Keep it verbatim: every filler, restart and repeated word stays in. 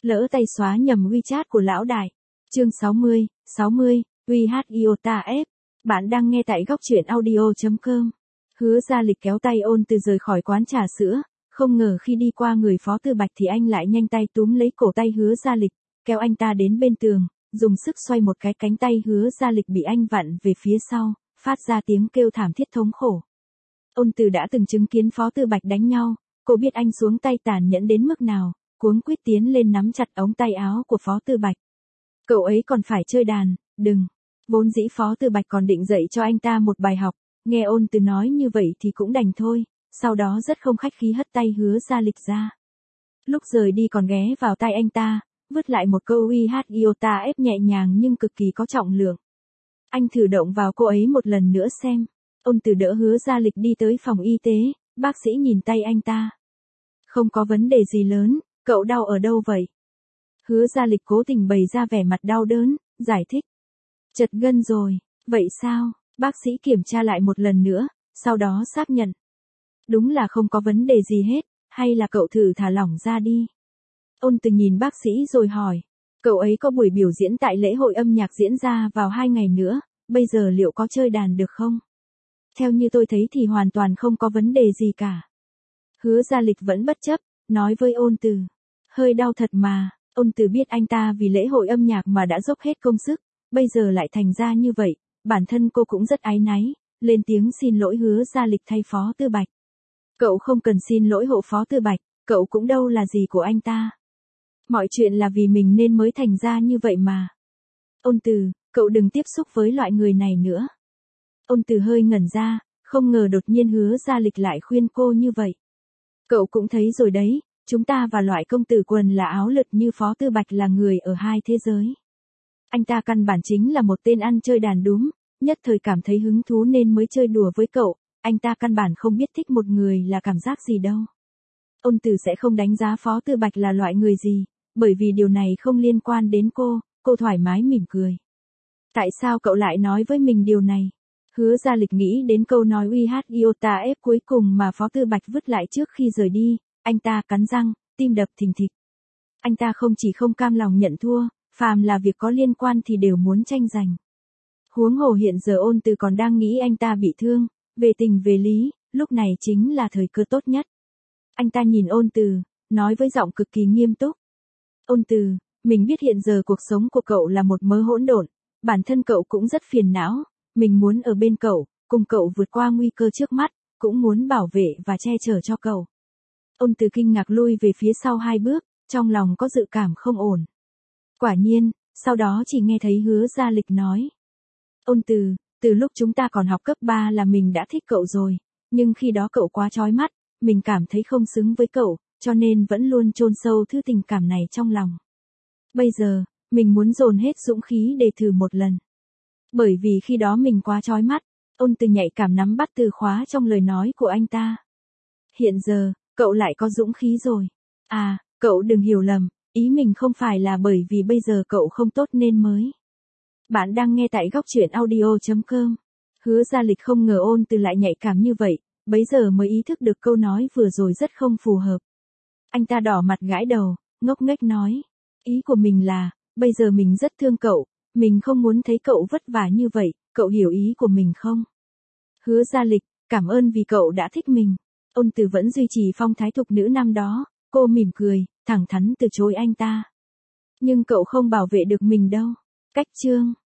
lỡ tay xóa nhầm WeChat của lão đại. Chương sáu mươi, sáu mươi, uy hát Iota F. Bạn đang nghe tại góc truyện audio chấm com. Hứa Gia Lịch kéo tay Ôn Từ rời khỏi quán trà sữa, không ngờ khi đi qua người Phó Tư Bạch thì anh lại nhanh tay túm lấy cổ tay Hứa Gia Lịch, kéo anh ta đến bên tường, dùng sức xoay một cái, cánh tay Hứa Gia Lịch bị anh vặn về phía sau, phát ra tiếng kêu thảm thiết thống khổ. Ôn Từ đã từng chứng kiến Phó Tư Bạch đánh nhau, cô biết anh xuống tay tàn nhẫn đến mức nào, cuống quýt tiến lên nắm chặt ống tay áo của Phó Tư Bạch. Cậu ấy còn phải chơi đàn, đừng. Vốn dĩ Phó Tư Bạch còn định dạy cho anh ta một bài học, nghe Ôn Từ nói như vậy thì cũng đành thôi, sau đó rất không khách khí hất tay Hứa Gia Lịch ra. Lúc rời đi còn ghé vào tay anh ta, vứt lại một câu uy hát Iota F nhẹ nhàng nhưng cực kỳ có trọng lượng. Anh thử động vào cô ấy một lần nữa xem. Ôn Từ đỡ Hứa Gia Lịch đi tới phòng y tế, bác sĩ nhìn tay anh ta. Không có vấn đề gì lớn, cậu đau ở đâu vậy? Hứa Gia Lịch cố tình bày ra vẻ mặt đau đớn, giải thích. Chật gân rồi, vậy sao? Bác sĩ kiểm tra lại một lần nữa, sau đó xác nhận. Đúng là không có vấn đề gì hết, hay là cậu thử thả lỏng ra đi. Ôn Từ nhìn bác sĩ rồi hỏi, cậu ấy có buổi biểu diễn tại lễ hội âm nhạc diễn ra vào hai ngày nữa, bây giờ liệu có chơi đàn được không? Theo như tôi thấy thì hoàn toàn không có vấn đề gì cả. Hứa Gia Lịch vẫn bất chấp, nói với Ôn Từ. Hơi đau thật mà, Ôn Từ biết anh ta vì lễ hội âm nhạc mà đã dốc hết công sức, bây giờ lại thành ra như vậy, bản thân cô cũng rất áy náy, lên tiếng xin lỗi Hứa Gia Lịch thay Phó Tư Bạch. Cậu không cần xin lỗi hộ Phó Tư Bạch, cậu cũng đâu là gì của anh ta. Mọi chuyện là vì mình nên mới thành ra như vậy mà. Ôn Từ, cậu đừng tiếp xúc với loại người này nữa. Ôn Từ hơi ngẩn ra, không ngờ đột nhiên Hứa Gia Lịch lại khuyên cô như vậy. Cậu cũng thấy rồi đấy, chúng ta và loại công tử quần là áo lượt như Phó Tư Bạch là người ở hai thế giới. Anh ta căn bản chính là một tên ăn chơi đàn đúm, nhất thời cảm thấy hứng thú nên mới chơi đùa với cậu, anh ta căn bản không biết thích một người là cảm giác gì đâu. Ôn Từ sẽ không đánh giá Phó Tư Bạch là loại người gì, bởi vì điều này không liên quan đến cô, cô thoải mái mỉm cười. Tại sao cậu lại nói với mình điều này? Hứa Gia Lịch nghĩ đến câu nói uy hát Iota F cuối cùng mà Phó Tư Bạch vứt lại trước khi rời đi, anh ta cắn răng, tim đập thình thịch. Anh ta không chỉ không cam lòng nhận thua, phàm là việc có liên quan thì đều muốn tranh giành. Huống hồ hiện giờ Ôn Từ còn đang nghĩ anh ta bị thương, về tình về lý, lúc này chính là thời cơ tốt nhất. Anh ta nhìn Ôn Từ, nói với giọng cực kỳ nghiêm túc. Ôn Từ, mình biết hiện giờ cuộc sống của cậu là một mớ hỗn độn, bản thân cậu cũng rất phiền não, mình muốn ở bên cậu, cùng cậu vượt qua nguy cơ trước mắt, cũng muốn bảo vệ và che chở cho cậu. Ôn Từ kinh ngạc lui về phía sau hai bước, trong lòng có dự cảm không ổn. Quả nhiên, sau đó chỉ nghe thấy Hứa Gia Lịch nói. Ôn Từ, từ lúc chúng ta còn học cấp ba là mình đã thích cậu rồi, nhưng khi đó cậu quá chói mắt, mình cảm thấy không xứng với cậu, cho nên vẫn luôn chôn sâu thứ tình cảm này trong lòng. Bây giờ, mình muốn dồn hết dũng khí để thử một lần. Bởi vì khi đó mình quá chói mắt, Ôn Từ nhạy cảm nắm bắt từ khóa trong lời nói của anh ta. Hiện giờ, cậu lại có dũng khí rồi. À, cậu đừng hiểu lầm, ý mình không phải là bởi vì bây giờ cậu không tốt nên mới. Bạn đang nghe tại góc truyện audio chấm com. Hứa Gia Lịch không ngờ Ôn Từ lại nhạy cảm như vậy, bấy giờ mới ý thức được câu nói vừa rồi rất không phù hợp. Anh ta đỏ mặt gãi đầu, ngốc nghếch nói. Ý của mình là, bây giờ mình rất thương cậu, mình không muốn thấy cậu vất vả như vậy, cậu hiểu ý của mình không? Hứa Gia Lịch, cảm ơn vì cậu đã thích mình. Ôn Từ vẫn duy trì phong thái thục nữ năm đó, cô mỉm cười, thẳng thắn từ chối anh ta. Nhưng cậu không bảo vệ được mình đâu. Cách chương.